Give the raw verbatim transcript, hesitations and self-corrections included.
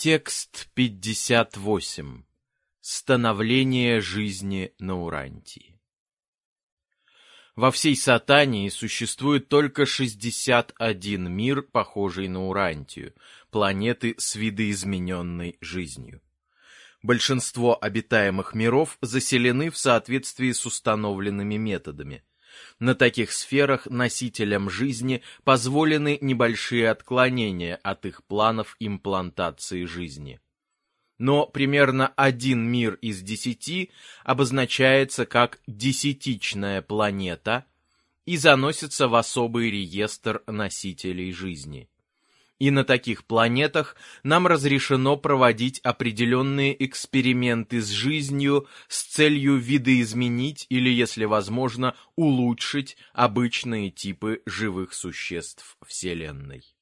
Текст пятьдесят восемь. Становление жизни на Урантии. Во всей Сатании существует только шестьдесят один мир, похожий на Урантию, планеты с видоизмененной жизнью. Большинство обитаемых миров заселены в соответствии с установленными методами. На таких сферах носителям жизни позволены небольшие отклонения от их планов имплантации жизни. Но примерно один мир из десяти обозначается как десятичная планета и заносится в особый реестр носителей жизни. И на таких планетах нам разрешено проводить определенные эксперименты с жизнью с целью видоизменить или, если возможно, улучшить обычные типы живых существ Вселенной.